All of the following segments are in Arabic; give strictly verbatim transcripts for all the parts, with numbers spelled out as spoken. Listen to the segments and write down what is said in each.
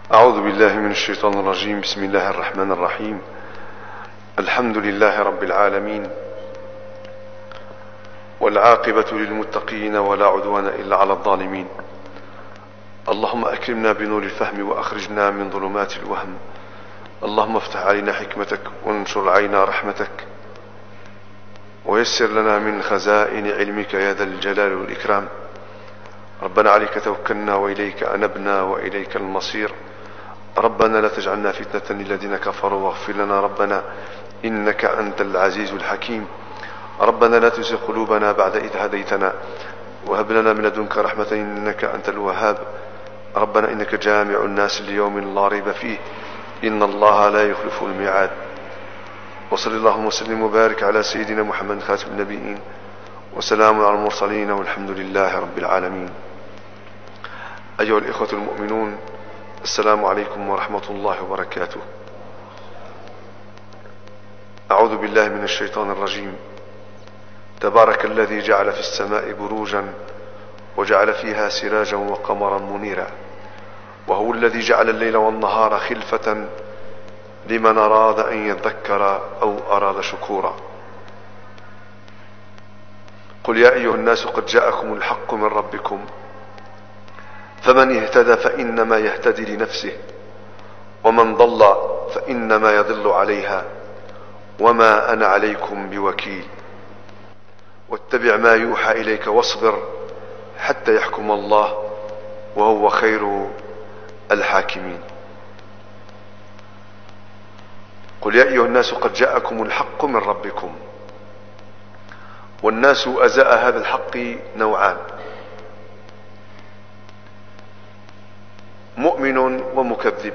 أعوذ بالله من الشيطان الرجيم. بسم الله الرحمن الرحيم. الحمد لله رب العالمين، والعاقبة للمتقين ولا عدوان إلا على الظالمين. اللهم أكرمنا بنور الفهم وأخرجنا من ظلمات الوهم. اللهم افتح علينا حكمتك وانشر علينا رحمتك ويسر لنا من خزائن علمك يا ذا الجلال والإكرام. ربنا عليك توكلنا وإليك أنبنا وإليك المصير. ربنا لا تجعلنا فتنة للذين كفروا واغفر لنا ربنا إنك أنت العزيز الحكيم. ربنا لا تزغ قلوبنا بعد إذ هديتنا وهب لنا من لدنك رحمة إنك أنت الوهاب. ربنا إنك جامع الناس ليوم لا ريب فيه إن الله لا يخلف الميعاد. وصل اللهم وسلم وبارك على سيدنا محمد خاتم النبيين وسلام على المرسلين والحمد لله رب العالمين. أيها الإخوة المؤمنون، السلام عليكم ورحمة الله وبركاته. أعوذ بالله من الشيطان الرجيم. تبارك الذي جعل في السماء بروجا وجعل فيها سراجا وقمرا منيرا، وهو الذي جعل الليل والنهار خلفة لمن أراد أن يذكر أو أراد شكورا. قل يا أيها الناس قد جاءكم الحق من ربكم فمن اهتدى فإنما يهتدي لنفسه ومن ضل فإنما يضل عليها وما أنا عليكم بوكيل. واتبع ما يوحى إليك واصبر حتى يحكم الله وهو خير الحاكمين. قل يا أيها الناس قد جاءكم الحق من ربكم. والناس أزاء هذا الحق نوعان: مؤمن ومكذب.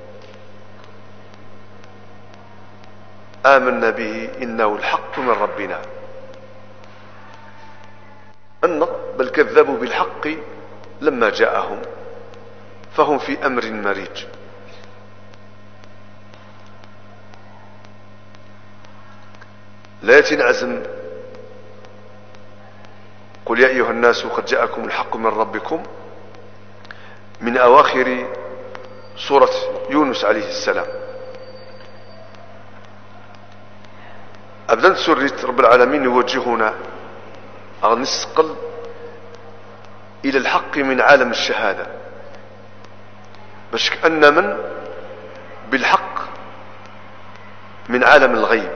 آمنا به إنه الحق من ربنا، بل كذبوا بالحق لما جاءهم فهم في أمر مريج. لا يتنعزم قل يا أيها الناس قد جاءكم الحق من ربكم من أواخر سورة يونس عليه السلام. أبدا سورة رب العالمين يوجهنا أن نسقل إلى الحق من عالم الشهادة، باش كأن من بالحق من عالم الغيب.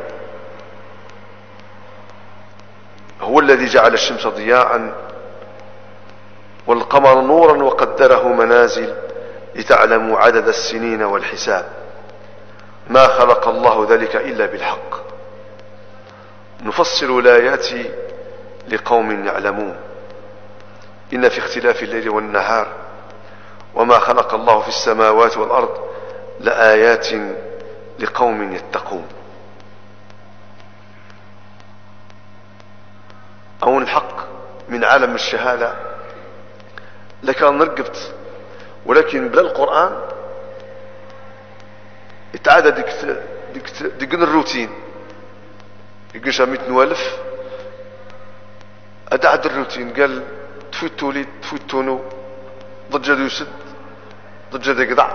هو الذي جعل الشمس ضياء والقمر نورا وقدره منازل لتعلموا عدد السنين والحساب ما خلق الله ذلك إلا بالحق نفصل الآيات لقوم يعلمون إن في اختلاف الليل والنهار وما خلق الله في السماوات والأرض لآيات لقوم يتقون. أو الحق من عالم الشهادة لكان نرقبت، ولكن بلا القرآن يتعادى ديك ديك ديك الروتين يقولش ميت نوالف أدعد الروتين. قال تفوتوا لي تفوتونو ضجة يسد ضجة يقطع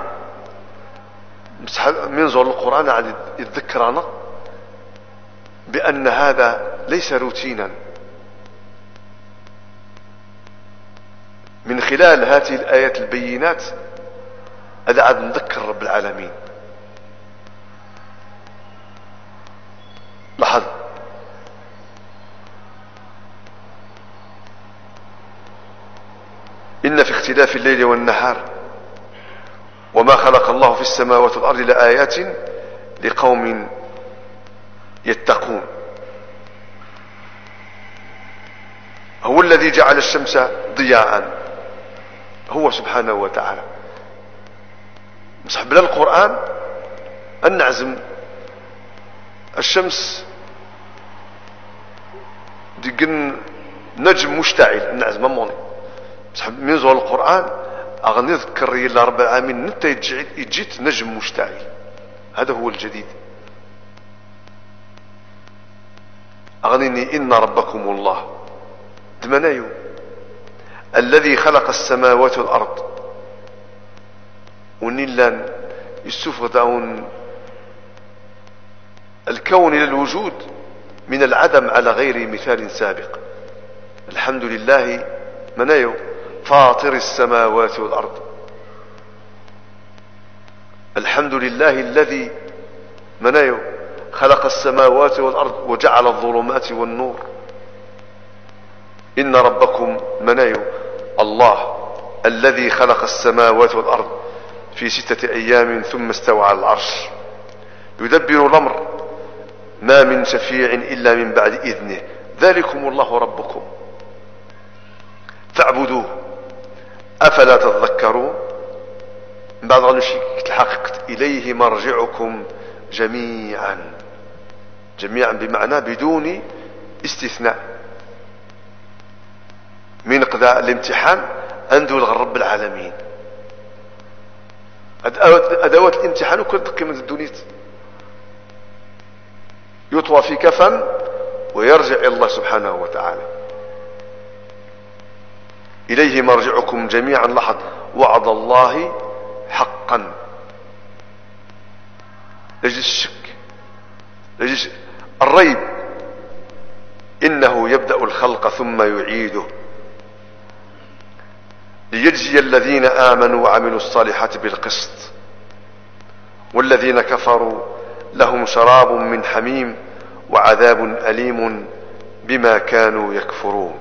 من زول القرآن عاد يتذكرنا بأن هذا ليس روتينا. من خلال هذه الآيات البينات هذا عاد نذكر رب العالمين. لاحظ إن في اختلاف الليل والنهار وما خلق الله في السماوات والأرض لآيات لقوم يتقون. هو الذي جعل الشمس ضياء، هو سبحانه وتعالى. مسحب لنا القرآن أن نعزم الشمس ديقن نجم مشتعل نعزم موني مسحب من زول القرآن أغني ذكر إلا رب العالمين نتا يجيت نجم مشتعل. هذا هو الجديد. أغنيني إن ربكم الله دمنايو الذي خلق السماوات والأرض ونيلان يستفردون الكون إلى الوجود من العدم على غير مثال سابق. الحمد لله منايو فاطر السماوات والأرض. الحمد لله الذي منايو خلق السماوات والأرض وجعل الظلمات والنور. إن ربكم منايو الله الذي خلق السماوات والأرض في ستة أيام ثم استوى على العرش يدبر الأمر ما من شفيع إلا من بعد إذنه ذلكم الله ربكم فاعبدوه أفلا تذكرون. بعد غنو شي الحقيقة إليه مرجعكم جميعا. جميعا بمعنى بدون استثناء. من قضاء الامتحان عنده رب العالمين. أدوات الامتحان وكل دقي من الدنيا يطوى في كفن ويرجع إلى الله سبحانه وتعالى. إليه مرجعكم جميعا. لاحظ وعد الله حقا لجل الشك لجل الريب. إنه يبدأ الخلق ثم يعيده ليجزي الذين آمنوا وعملوا الصالحات بالقسط والذين كفروا لهم شراب من حميم وعذاب أليم بما كانوا يكفرون.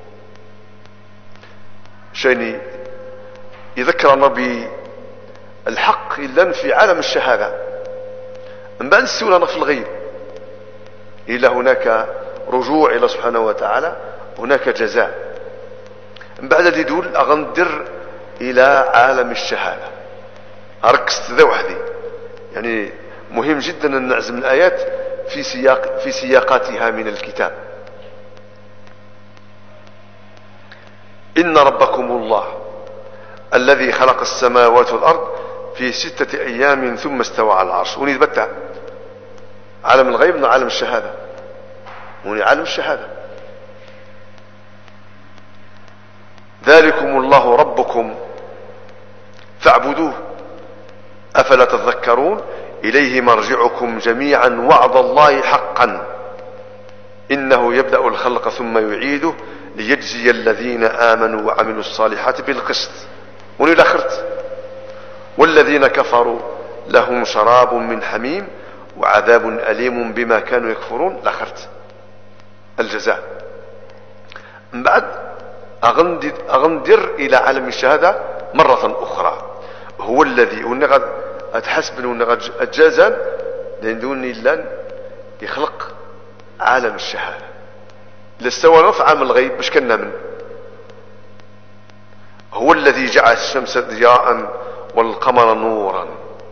شيني يذكرنا بالحق إلا في عالم الشهادة. من بعد السؤال في الغيب إلا هناك رجوع إلى سبحانه وتعالى هناك جزاء. من بعد ذي دول أغندر إلى عالم الشهادة. أركزت ذا وحدي يعني مهم جدا أن نعزم الآيات في سياق في سياقاتها من الكتاب. إن ربكم الله الذي خلق السماوات والأرض في ستة أيام ثم استوى على العرش. ونثبتها عالم الغيب من عالم الشهادة. وني عالم الشهادة. ذلكم الله ربكم فاعبدوه أفلا تذكرون. إليه مرجعكم جميعا وعد الله حقا إنه يبدأ الخلق ثم يعيده ليجزي الذين آمنوا وعملوا الصالحات بالقسط. ونلاخرت والذين كفروا لهم شراب من حميم وعذاب أليم بما كانوا يكفرون. لاخرت الجزاء. من بعد أغندر إلى عالم الشهادة مرة أخرى. هو الذي ونغد أتحسب ونغد أجازا لأن دوني لن يخلق عالم الشهادة. لستوى في عالم الغيب باش كنا من هو الذي جعل الشمس ضياء والقمر نورا.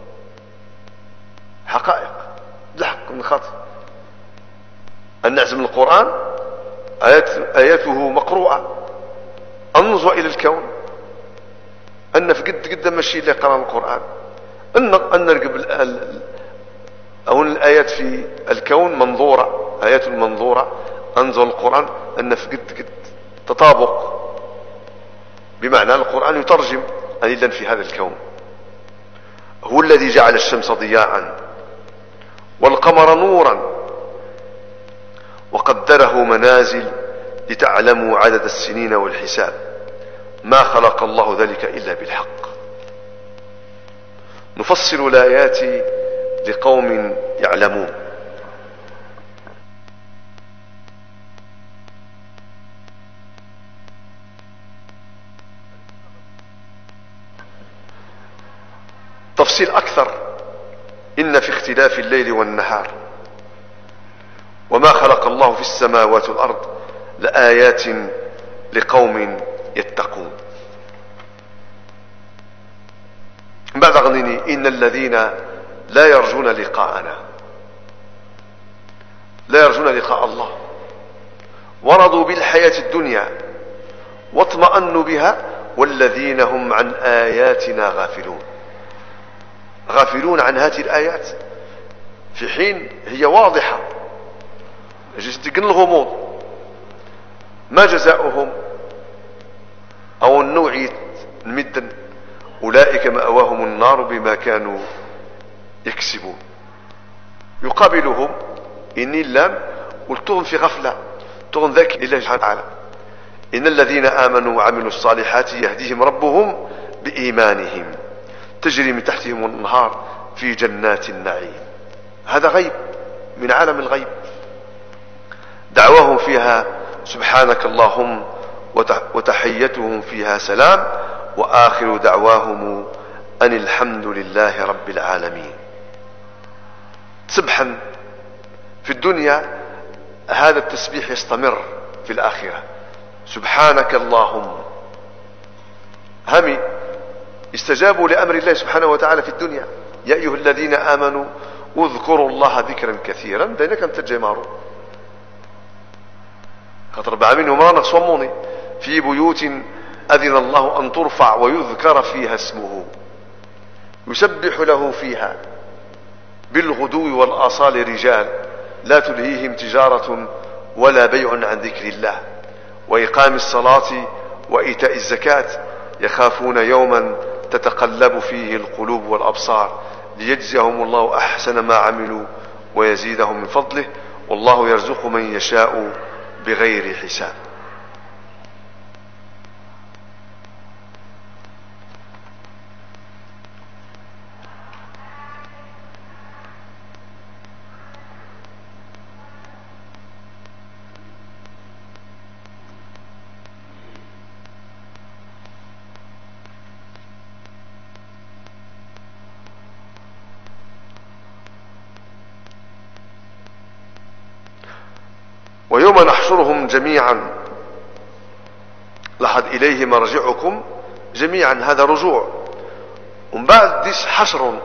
حقائق الحق من خاطئ أن نعزم القرآن آيات آياته مقروءة. انظر الى الكون ان في قد قد ماشي اللي قرأ القرآن ان ان نرقب او الايات في الكون منظورة. ايات منظورة. انزل القرآن ان في قد قد تطابق بمعنى القرآن يترجم ايضا في هذا الكون. هو الذي جعل الشمس ضياء والقمر نورا وقدره منازل لتعلموا عدد السنين والحساب ما خلق الله ذلك إلا بالحق. نفصل الآيات لقوم يعلمون. تفصيل أكثر. إن في اختلاف الليل والنهار وما خلق الله في السماوات والأرض لآيات لقوم يتقون. بعد غنيني إن الذين لا يرجون لقاءنا لا يرجون لقاء الله ورضوا بالحياة الدنيا واطمأنوا بها والذين هم عن آياتنا غافلون. غافلون عن هذه الآيات في حين هي واضحة. جسدقن الغموض. ما جزاؤهم أو النوعية المدن أولئك مأواهم النار بما كانوا يكسبون. يقابلهم إن اللام ولتهم في غفلة تغن ذاك لله سبحانه وتعالى. إن الذين آمنوا وعملوا الصالحات يهديهم ربهم بإيمانهم تجري من تحتهم الأنهار في جنات النعيم. هذا غيب من عالم الغيب. دعواهم فيها سبحانك اللهم وتحيتهم فيها سلام وآخر دعواهم أن الحمد لله رب العالمين. سبحا في الدنيا هذا التسبيح يستمر في الآخرة. سبحانك اللهم همي استجابوا لأمر الله سبحانه وتعالى في الدنيا. يا أيها الذين آمنوا اذكروا الله ذكرا كثيرا بينك أن تجمعوا خاطر ربع منهم رانا صموني في بيوت أذن الله أن ترفع ويذكر فيها اسمه يسبح له فيها بالغدو والآصال رجال لا تلهيهم تجارة ولا بيع عن ذكر الله وإقام الصلاة وإيتاء الزكاة يخافون يوما تتقلب فيه القلوب والأبصار ليجزيهم الله أحسن ما عملوا ويزيدهم من فضله والله يرزق من يشاء بغير حساب. ويوم نحشرهم جميعا لحد إليه مرجعكم جميعا هذا رجوع ومن بعد ديس حشر.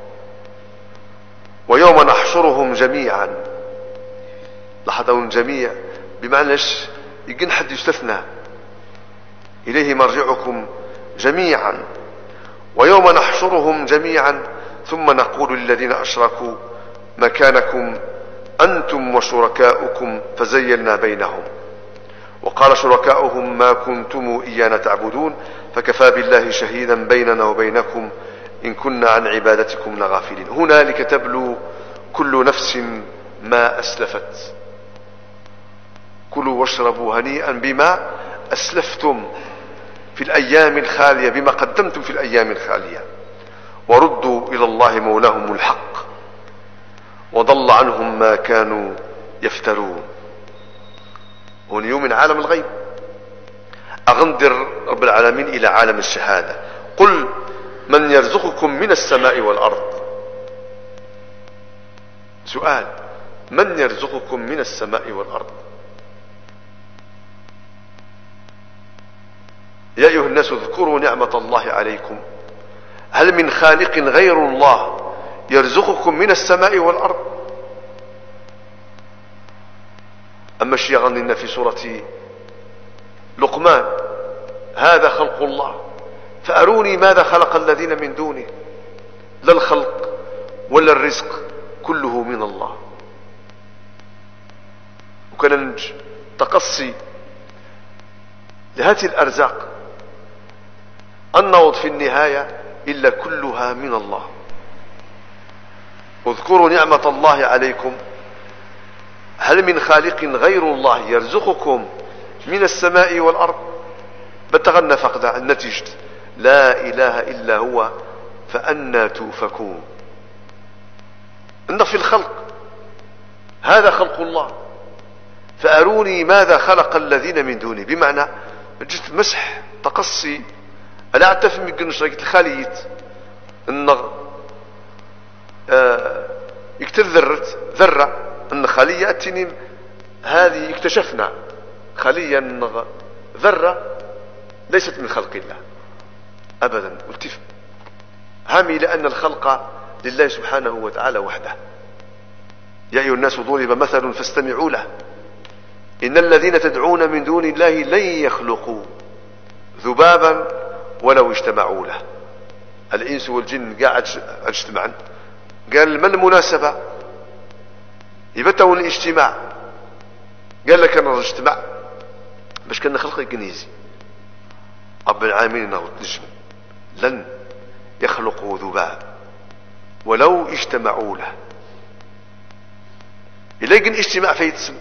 ويوم نحشرهم جميعا لحد جميع بمعنى يمكن حد يستثنى إليه مرجعكم جميعا. ويوم نحشرهم جميعا ثم نقول للذين أشركوا مكانكم أنتم وشركاؤكم فزيلنا بينهم وقال شركاؤهم ما كنتم إيانا تعبدون فكفى بالله شهيدا بيننا وبينكم إن كنا عن عبادتكم لغافلين. هنالك تبلو كل نفس ما أسلفت كلوا واشربوا هنيئا بما أسلفتم في الأيام الخالية بما قدمتم في الأيام الخالية وردوا إلى الله مولاهم الحق وضل عنهم ما كانوا يفترون. هون يوم من عالم الغيب أغندر رب العالمين إلى عالم الشهادة. قل من يرزقكم من السماء والأرض. سؤال من يرزقكم من السماء والأرض؟ يا أيها الناس اذكروا نعمة الله عليكم هل من خالق غير الله يرزقكم من السماء والأرض؟ أما الشيء غنينا في سورة لقمان هذا خلق الله فأروني ماذا خلق الذين من دونه. لا الخلق ولا الرزق كله من الله. وكان تقصي لهذه الأرزاق النوض في النهاية إلا كلها من الله. اذكروا نعمة الله عليكم هل من خالق غير الله يرزقكم من السماء والأرض؟ بتغنى فقد النتيجة لا إله إلا هو فأنا توفكون. إن في الخلق هذا خلق الله فأروني ماذا خلق الذين من دونه بمعنى جت مسح تقصي ألا أعتف من قنشرة الخاليت إن آه يكتل ذرة ذرة إن خلية أتني هذه اكتشفنا خلية ذرة ليست من خلق الله أبدا. والتف هامي لأن الخلق لله سبحانه وتعالى وحده. يا أيها الناس ضرب مثل فاستمعوا له إن الذين تدعون من دون الله لن يخلقوا ذبابا ولو اجتمعوا له. الإنس والجن قاعد اجتمعا قال ما المناسبة يبتوا الاجتماع قال لك أنا اجتمع باش كان خلق الكنيزي رب العالمين انه تنجم لن يخلقوا ذباب ولو اجتمعوا له. إلا يقن اجتماع فيتسم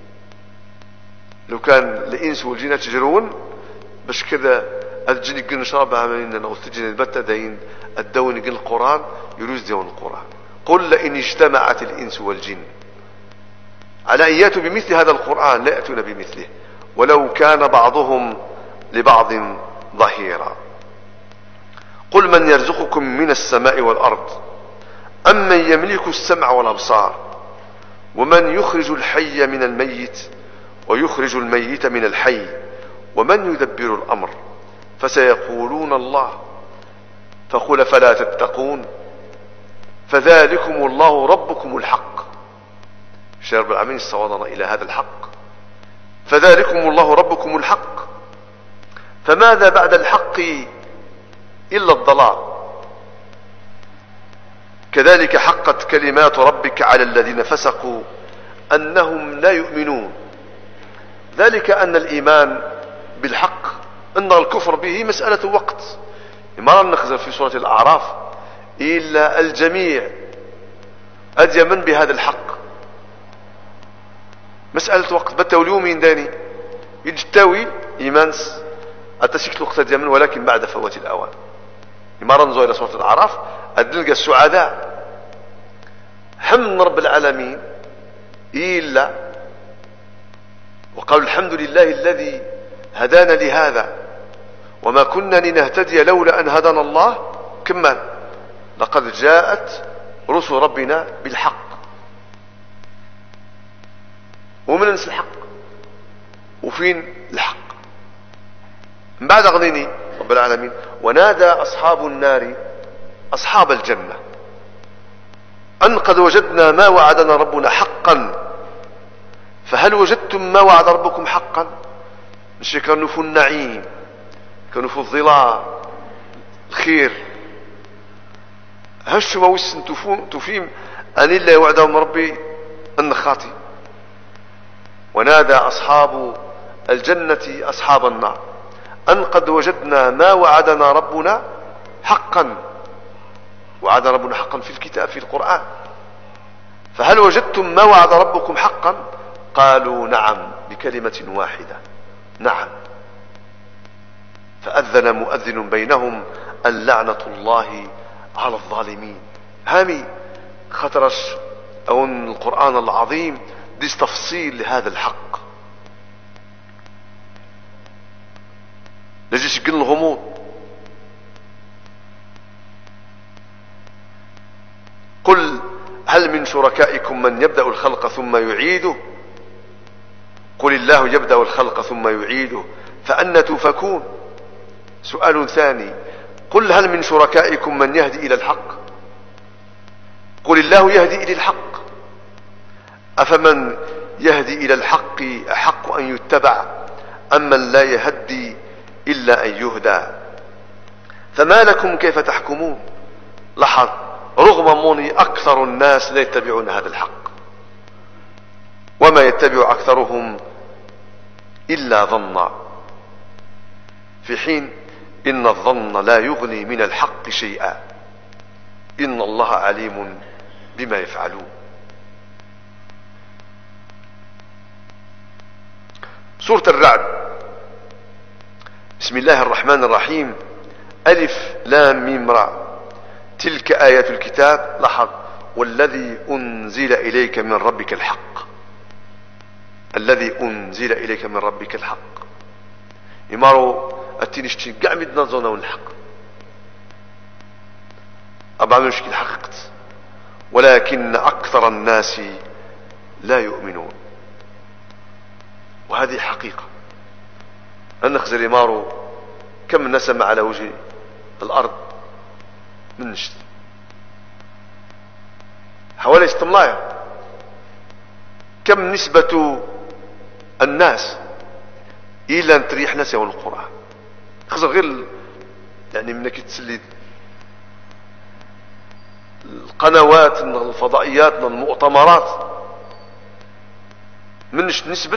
لو كان الإنس والجن يتجرون باش كذا الجن يقن نشربها من نغتجن البتة دين الدون يقن القرآن يروز دون القرآن. قل لئن اجتمعت الإنس والجن على أن يأتوا بمثل هذا القرآن لا يأتون بمثله ولو كان بعضهم لبعض ظهيرا. قل من يرزقكم من السماء والأرض أم من يملك السمع والأبصار ومن يخرج الحي من الميت ويخرج الميت من الحي ومن يدبر الأمر فسيقولون الله فقل فلا تتقون فذلكم الله ربكم الحق. شيخ رب العالمين استوضنا إلى هذا الحق. فذلكم الله ربكم الحق فماذا بعد الحق إلا الضلال. كذلك حقت كلمات ربك على الذين فسقوا أنهم لا يؤمنون. ذلك أن الإيمان بالحق أن الكفر به مسألة وقت. ما نخزر في سورة الأعراف إلا الجميع أديمن بهذا الحق مسألة وقت. بالتوليومين داني يجتوي إيمانس أتسكت وقت أديمن ولكن بعد فوات الأوان. ما ننظر إلى سورة الأعراف أدلق السعداء حمد رب العالمين إلا وقالوا الحمد لله الذي هدانا لهذا وما كنا لنهتدي لولا أن هدانا الله. كمان لقد جاءت رسل ربنا بالحق ومن ننسى الحق وفين الحق. من بعد غنيني رب العالمين ونادى أصحاب النار أصحاب الجنة أن قد وجدنا ما وعدنا ربنا حقا فهل وجدتم ما وعد ربكم حقا. مش كانوا في النعيم كانوا في الظلال الخير هش ما وسن تفيم أن إلا وعدهم ربي أن خاطي. ونادى أصحاب الجنة أصحاب النار أن قد وجدنا ما وعدنا ربنا حقا. وعد ربنا حقا في الكتاب في القرآن. فهل وجدتم ما وعد ربكم حقا قالوا نعم بكلمة واحدة نعم. فأذن مؤذن بينهم اللعنة الله على الظالمين. هامي خطرش أو القرآن العظيم ديس تفصيل لهذا الحق لجيش يقل الغموض. قل هل من شركائكم من يبدأ الخلق ثم يعيده قل الله يبدأ الخلق ثم يعيده فأنى تؤفكون. سؤال ثاني قل هل من شركائكم من يهدي إلى الحق قل الله يهدي إلى الحق أفمن يهدي إلى الحق أحق أن يتبع أم من لا يهدي إلا أن يهدى. فما لكم كيف تحكمون. لاحظ رغم مني أكثر الناس لا يتبعون هذا الحق وما يتبع أكثرهم إلا ظنا في حين إن الظن لا يغني من الحق شيئا إن الله عليم بما يفعلون. سورة الرعد بسم الله الرحمن الرحيم ألف لام ميم را تلك آيات الكتاب. لاحظ والذي أنزل إليك من ربك الحق. الذي أنزل إليك من ربك الحق يمارو التنشتي قاع مدنا زونا الحق أبعد مشكل حققت ولكن أكثر الناس لا يؤمنون. وهذه حقيقة أن نخزر يمارو كم نسمع على وجه الأرض من نشت حوالي استملايا كم نسبة الناس إلى أن تريح ناس يقول القرآن خزر غير يعني منك تسلي القنوات الفضائيات المؤتمرات منش نسبة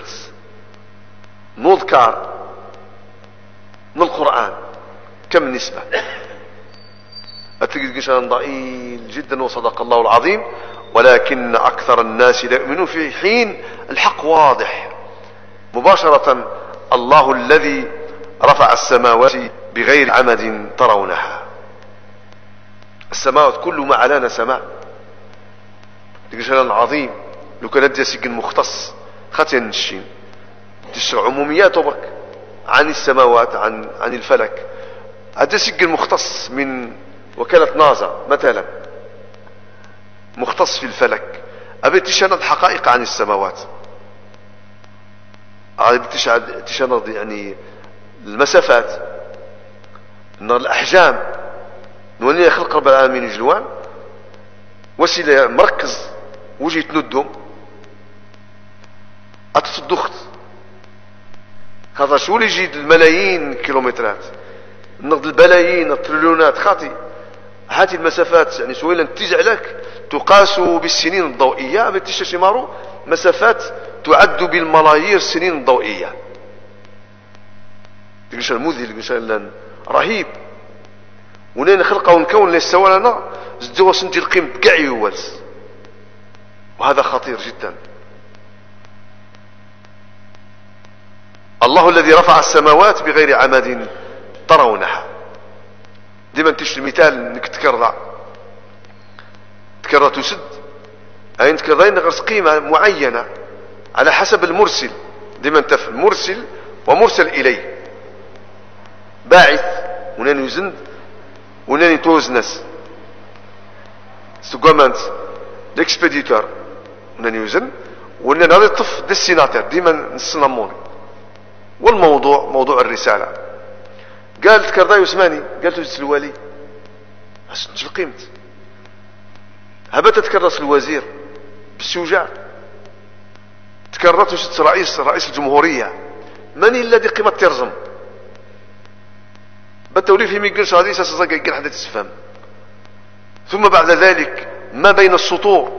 نذكر من القرآن كم نسبة أتلقى قشان ضئيل جدا وصدق الله العظيم، ولكن أكثر الناس لا يؤمنون في حين الحق واضح مباشرة. الله الذي رفع السماوات بغير عمد ترونها. السماوات كل ما علانا سماء قشان عظيم. لو كان هدي سجن مختص خاتين الشين تشرع عموميات وبرك عن السماوات عن عن الفلك. هذا سجل مختص من وكالة نازا مثلا، مختص في الفلك، أبي تشاند حقائق عن السماوات، أبي تشاند يعني المسافات، الأحجام، نولي خلق رب العالمين يجلوان وسيلة مركز وجي تندهم أتصدخت هذا شو اللي يجي الملايين كيلومترات، نقد البلايين التريليونات خاطي. هذه المسافات يعني سويلا تيجي لك تقاس بالسنين الضوئية، بتشتي مارو مسافات تعد بالملايير السنين الضوئية. تقولش المذهل تقولش رهيب. ونين خلقه ونكون اللي سوى لنا زدوا سنتي القيم كاع يوالس، وهذا خطير جدا. الله الذي رفع السماوات بغير عمد ترونها. ديما تشتي المثال انك تكرر تكرر تسد اي تكررين نغرس قيمة معينة على حسب المرسل. ديما تفهم مرسل ومرسل اليه، باعث ونين يزند ونين توزنس سكومانت ليكسبيديتور ونين يوزن ونين هذا الطف ديسيناتير ديما نصنمون. والموضوع موضوع الرسالة. قال تكرر يسماني قالت جلس الوالي شو قيمت هبت تكرس الوزير بالشجاع، تكررت وشت رئيس رئيس الجمهورية، من الذي قيمة ترزم بالتوليف في ميقنش هذه ساسا يقن حدا تسفهم. ثم بعد ذلك ما بين السطور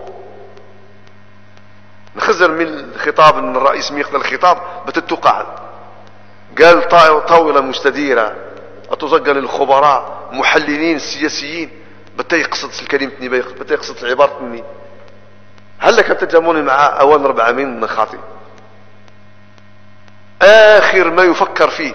نخزر من الخطاب ان الرئيس ميقن الخطاب بتتقع قال طاولة مستديرة أتزقن الخبراء محللين سياسيين بتا يقصد الكلمة تني بتا يقصد العبارة تني. هل لك تجاموني مع أوان ربع من خاطئ؟ آخر ما يفكر فيه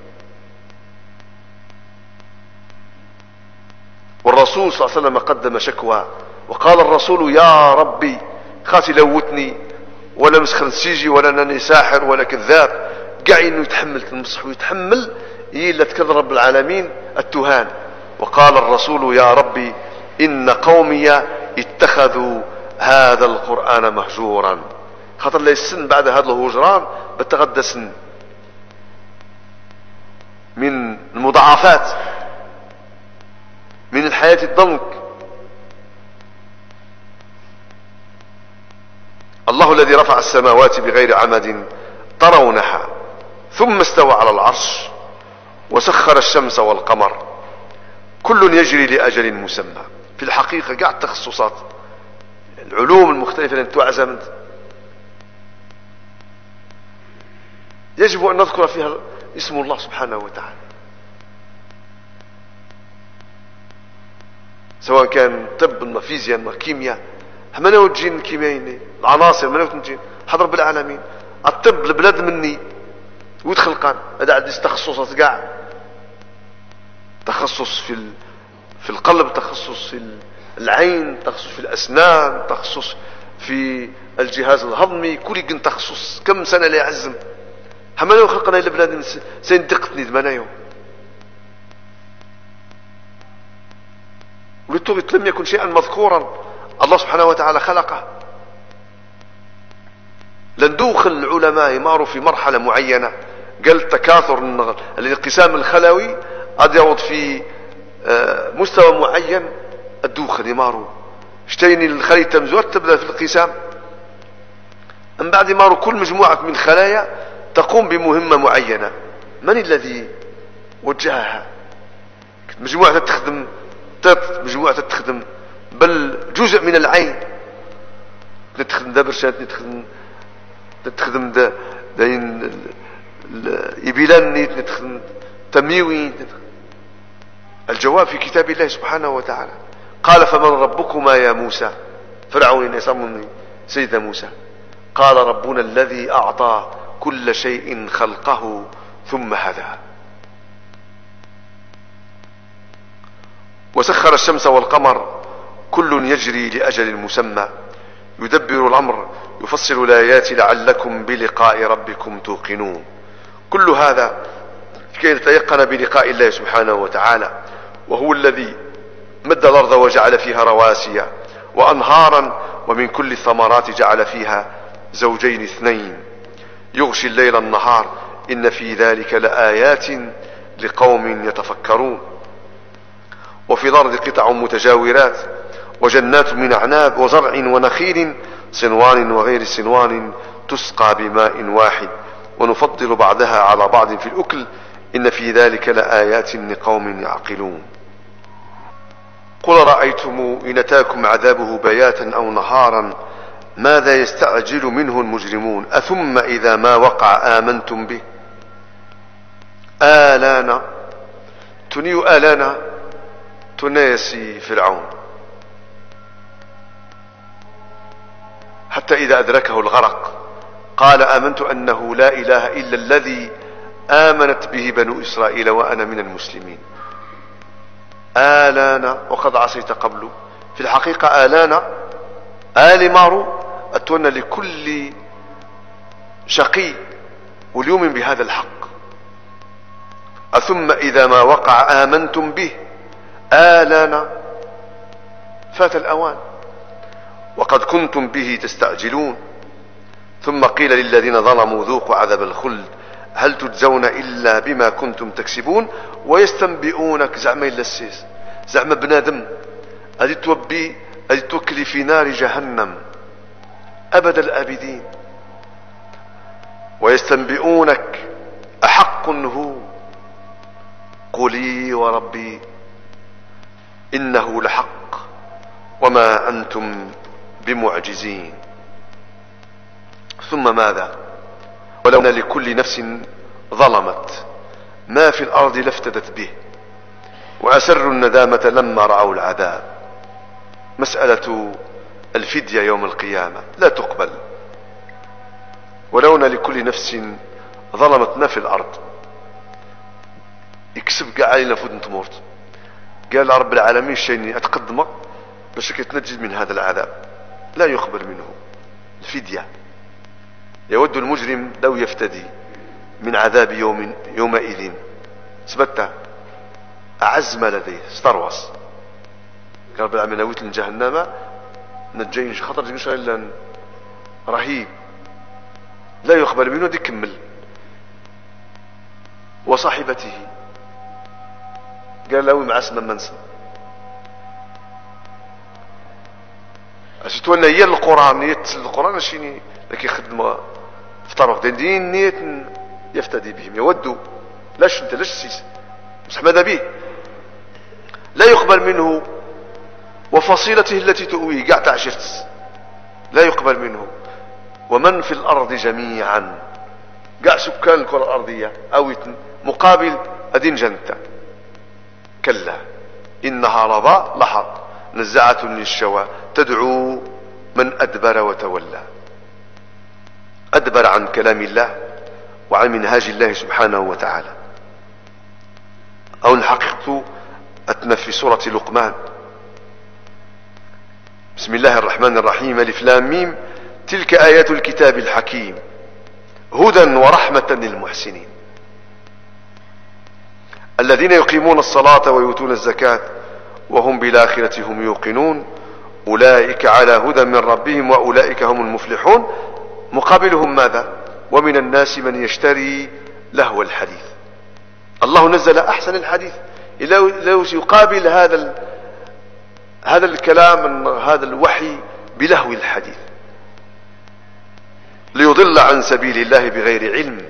والرسول صلى الله عليه وسلم قدم شكوى وقال الرسول يا ربي خاتي لوتني ولا مسخن سيجي ولا أنني ساحر ولا كذاب، قاعد انه يتحمل تنصح ويتحمل إلا تكذب رب العالمين التهان. وقال الرسول يا ربي إن قومي اتخذوا هذا القرآن مهجورا. خاطر لي السن بعد هذا الهجران بتغدى سن من المضاعفات من الحياة الضنك. الله الذي رفع السماوات بغير عمد ترونها ثم استوى على العرش وسخر الشمس والقمر كل يجري لأجل مسمى. في الحقيقة قاعد التخصصات العلوم المختلفة التي تعزمت يجب أن نذكر فيها اسم الله سبحانه وتعالى، سواء كان طب ما فيزياء ما كيمياء. ما نوجين الكيميائيين العناصر ما نوجين حضر بالعالمين. الطب البلاد مني ويدخل قان هذا عندي تخصصات كاع، تخصص في في القلب، تخصص في العين، تخصص في الاسنان، تخصص في الجهاز الهضمي، كل يقن تخصص. كم سنه لا يعزم حملوا خلقنا الى بلاد سيندقتني دمنايو ولتوغت لم يكن شيئا مذكورا الله سبحانه وتعالى خلقه. لندوخل العلماء يماروا في مرحلة معينة قال تكاثر الانقسام الخلوي قد يعود في مستوى معين الدوخل يماروا اشتيني الخلية تمزوات تبدأ في الانقسام. من بعد يماروا كل مجموعة من خلايا تقوم بمهمة معينة. من الذي وجهها؟ مجموعة تخدم تط مجموعة تخدم بل جزء من العين تخدم دا برشات تخدم تخدم دا داين الإبلان تخدم تميوين. الجواب في كتاب الله سبحانه وتعالى. قال فمن ربكما يا موسى؟ فرعون يسمى سيدنا موسى. قال ربنا الذي أعطى كل شيء خلقه ثم هدى. وسخر الشمس والقمر كل يجري لأجل مسمى يدبر الأمر يفصل الآيات لعلكم بلقاء ربكم توقنون. كل هذا كي نتيقن بلقاء الله سبحانه وتعالى، وهو الذي مد الأرض وجعل فيها رواسي وأنهارا ومن كل الثمرات جعل فيها زوجين اثنين يغشي الليل النهار إن في ذلك لآيات لقوم يتفكرون. وفي الأرض قطع متجاورات وجنات من أعناب وزرع ونخيل صنوان وغير صنوان تسقى بماء واحد ونفضل بعضها على بعض في الأكل إن في ذلك لآيات لقوم يعقلون. قل رأيتم إن أتاكم عذابه بياتا أو نهارا ماذا يستعجل منه المجرمون أثم إذا ما وقع آمنتم به. آلانا تنيو آلانا تناسي فرعون حتى إذا أدركه الغرق قال آمنت أنه لا إله إلا الذي آمنت به بنو إسرائيل وأنا من المسلمين. آلانا وقد عصيت قبل. في الحقيقة آلانا آل مارو أتون لكل شقي واليوم بهذا الحق. أثم إذا ما وقع آمنتم به آلانا فات الأوان وقد كنتم به تستعجلون. ثم قيل للذين ظلموا ذوقوا عذاب الخلد هل تجزون إلا بما كنتم تكسبون. ويستنبئونك زعما إلا السيس زعما بنادم هذه توبي هذه توكلي في نار جهنم أبد الآبدين. ويستنبئونك أحق هو قولي وربي إنه لحق وما أنتم بمعجزين. ثم ماذا؟ ولو أن لكل نفس ظلمت ما في الأرض لافتدت به وأسروا الندامة لما رأوا العذاب. مسألة الفدية يوم القيامة لا تقبل. ولو أن لكل نفس ظلمت ما في الأرض يكسب كاع علينا فود نتمورت قال رب العالمين شيني أتقدمه باش كيتنجد من هذا العذاب لا يقبل منه الفدية. يود المجرم لو يفتدي من عذاب يوم يومئذ سبت أعز ما لديه استروس قال رب العالمين نويت من جهنم نجين خطر جيش إلا رهيب لا يقبل منه دي كمل. وصاحبته قال له مع اسم منسى أشتونا هي القرآن نية القرآن شيني لكي خدمة افترق دين دين نية يفتدي بهم يودوا لاش انت لاش سيس مش ماذا به لا يقبل منه. وفصيلته التي تؤويه قاع تعشرت لا يقبل منه. ومن في الأرض جميعا قاع سكان الكرة الأرضية أو مقابل أدين جنتا كلا إنها لظى لحظ نزعة للشوى تدعو من أدبر وتولى. أدبر عن كلام الله وعن منهاج الله سبحانه وتعالى. أو الحقيقة أتنا في سورة لقمان بسم الله الرحمن الرحيم ألف لام ميم تلك آيات الكتاب الحكيم هدى ورحمة للمحسنين الذين يقيمون الصلاة ويؤتون الزكاة وهم بالآخرة هم يوقنون أولئك على هدى من ربهم وأولئك هم المفلحون. مقابلهم ماذا؟ ومن الناس من يشتري لهو الحديث. الله نزل أحسن الحديث لو يقابل هذا هذا الكلام هذا الوحي بلهو الحديث ليضل عن سبيل الله بغير علم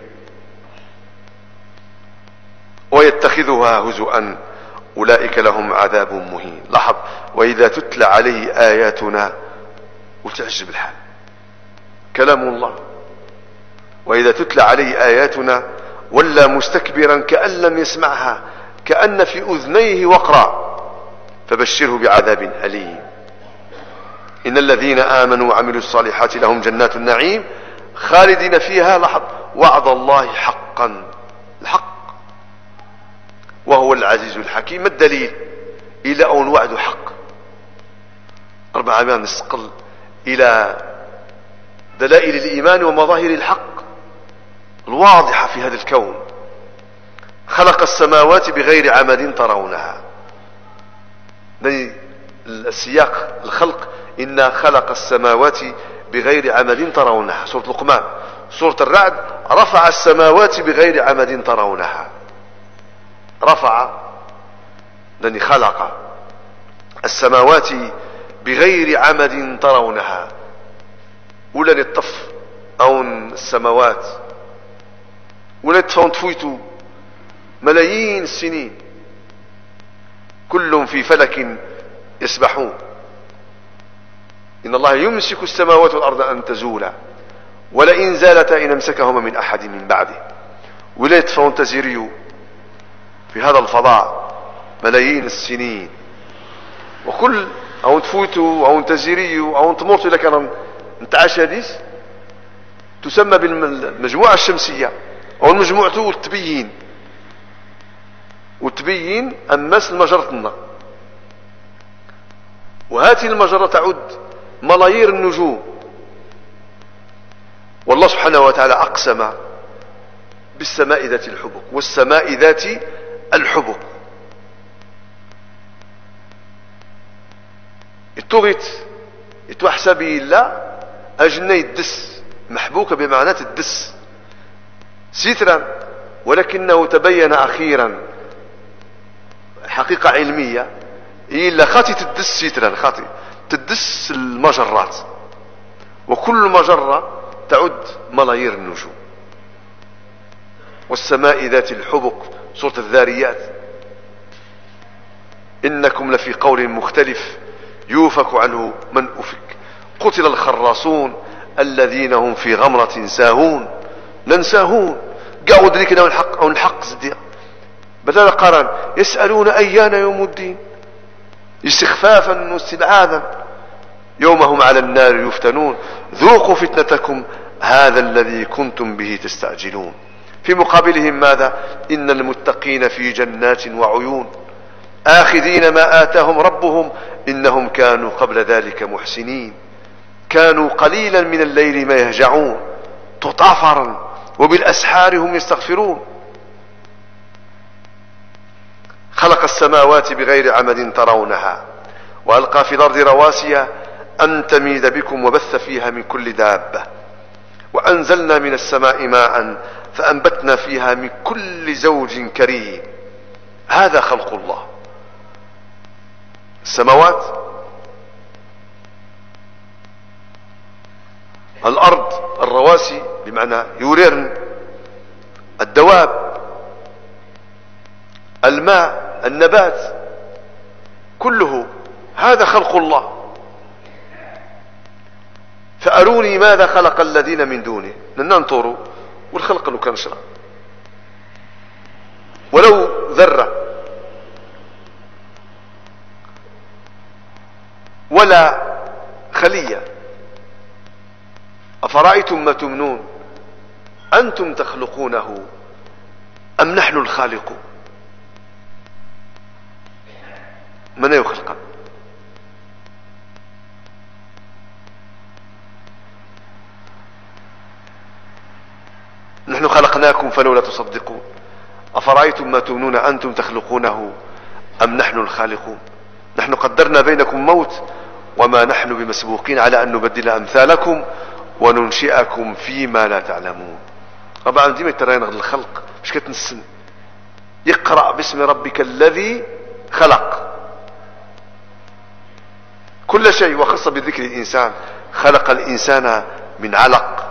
ويتخذها هزؤا أولئك لهم عذاب مهين. لاحظ وإذا تتلى عليه آياتنا وتعجب الحال كلام الله وإذا تتلى عليه آياتنا ولا مستكبرا كأن لم يسمعها كأن في أذنيه وقرا فبشره بعذاب أليم. إن الذين آمنوا وعملوا الصالحات لهم جنات النعيم خالدين فيها لحظ وعد الله حقا، الحق وهو العزيز الحكيم. ما الدليل إلى أن وعد حق؟ أربعة ما نستقل إلى دلائل الإيمان ومظاهر الحق الواضحة في هذا الكون. خلق السماوات بغير عمد ترونها، السياق الخلق إنا خلق السماوات بغير عمد ترونها، سورة لقمان. سورة الرعد رفع السماوات بغير عمد ترونها، رفع لأني خلق السماوات بغير عمد ترونها، ولا نطف أو السماوات ولا تفون تفويتوا ملايين السنين كلهم في فلك يسبحون. إن الله يمسك السماوات والأرض أن تزولا ولئن زالتا إن امسكهما من أحد من بعده. ولا يتفون تزيريو في هذا الفضاء ملايين السنين، وكل أو تفوتوا أو تزيريو أو تموتوا لكن نتعاش هذيس تسمى بالمجموعة الشمسية أو المجموعة والتبيين. والتبيين أماس المجرة، وهذه المجرة تعد ملايير النجوم. والله سبحانه وتعالى أقسم بالسماء ذات الحبك والسماء ذات الحبك. التغيت يتوحسبي الله أجنة الدس محبوكة بمعنى الدس سترا، ولكنه تبين أخيرا حقيقة علمية إلا خاطي تدس سترا، خاطي تدس المجرات، وكل مجرة تعد ملايير النجوم. والسماء ذات الحبك سورة الذاريات إنكم لفي قول مختلف يوفك عنه من أفك قتل الخراصون الذين هم في غمرة ساهون. ننساهون قاعد ذلك الحق أو الحق زديق بدل قرن يسألون أيان يوم الدين استخفافا واستبعادا يوم هم على النار يفتنون ذوقوا فتنتكم هذا الذي كنتم به تستعجلون. في مقابلهم ماذا؟ إن المتقين في جنات وعيون آخذين ما آتاهم ربهم إنهم كانوا قبل ذلك محسنين كانوا قليلا من الليل ما يهجعون تطافرا وبالأسحار هم يستغفرون. خلق السماوات بغير عمد ترونها وألقى في الأرض رواسي أن تميد بكم وبث فيها من كل دابة وأنزلنا من السماء ماء فأنبتنا فيها من كل زوج كريم. هذا خلق الله. السماوات، الأرض، الرواسي بمعنى يوريرن، الدواب، الماء، النبات، كله هذا خلق الله. فأروني ماذا خلق الذين من دونه ننطروا والخلق لو كان شرع ولو ذرة ولا خلية. أفرأيتم ما تمنون أنتم تخلقونه أم نحن الخالقون؟ من يخلق؟ نحن خلقناكم فلولا تصدقون. أفرأيتم ما تمنون أنتم تخلقونه أم نحن الخالقون؟ نحن قدرنا بينكم موت وما نحن بمسبوقين على أن نبدل أمثالكم وننشئكم فيما لا تعلمون. طبعا ديما ترين الخلق مش كتنسن. اقرأ باسم ربك الذي خلق كل شيء وخص بذكر الإنسان. خلق الإنسان من علق.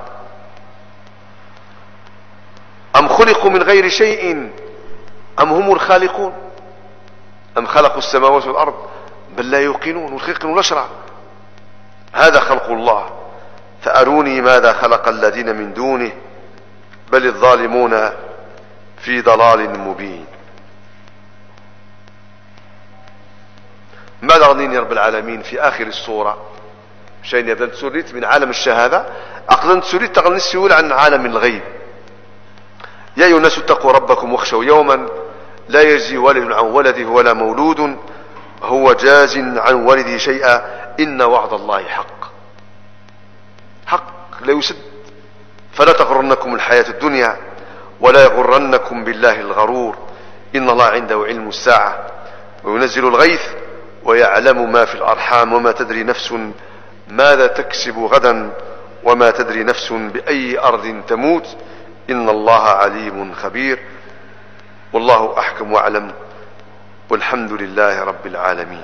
أم خلقوا من غير شيء أم هم الخالقون أم خلقوا السماوات والأرض بل لا يوقنون والخلق والأشرع. هذا خلق الله. فأروني ماذا خلق الذين من دونه بل الظالمون في ضلال مبين. ماذا غنيني رب العالمين في آخر السورة شين يبدأ تسوريت من عالم الشهادة أقدم تسوريت تغني السيول عن عالم الغيب. يا أيها الناس اتقوا ربكم واخشوا يوما لا يجزي والد عن ولده ولا مولود هو جاز عن والده شيئا إن وعد الله حق. حق لا يسد. فلا تغرنكم الحياة الدنيا ولا يغرنكم بالله الغرور إن الله عنده علم الساعة وينزل الغيث ويعلم ما في الأرحام وما تدري نفس ماذا تكسب غدا وما تدري نفس بأي أرض تموت إن الله عليم خبير والله أحكم وأعلم والحمد لله رب العالمين.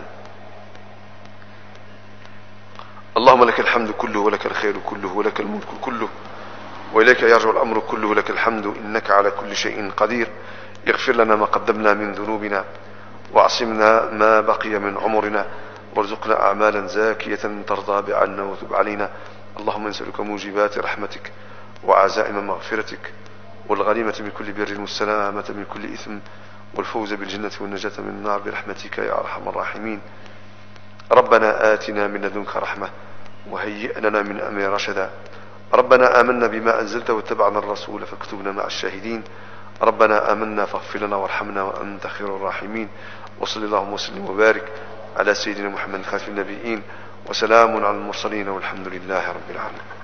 اللهم لك الحمد كله ولك الخير كله ولك الملك كله وإليك يرجع الأمر كله لك الحمد إنك على كل شيء قدير. اغفر لنا ما قدمنا من ذنوبنا واعصمنا ما بقي من عمرنا وارزقنا أعمالا زاكية ترضى بعنا وتب علينا. اللهم نسألك موجبات رحمتك وعزائم مغفرتك والغنيمة من كل بر والسلامة من كل إثم والفوز بالجنة والنجاة من النار برحمتك يا أرحم الراحمين. ربنا آتنا من لدنك رحمة وهيئ لنا من أمر رشدا. ربنا آمنا بما أنزلت واتبعنا الرسول فاكتبنا مع الشاهدين. ربنا آمنا فاغفر لنا وارحمنا وأنت خير الراحمين. وصل اللهم وسلم وبارك على سيدنا محمد خاتم النبيين وسلام على المرسلين والحمد لله رب العالمين.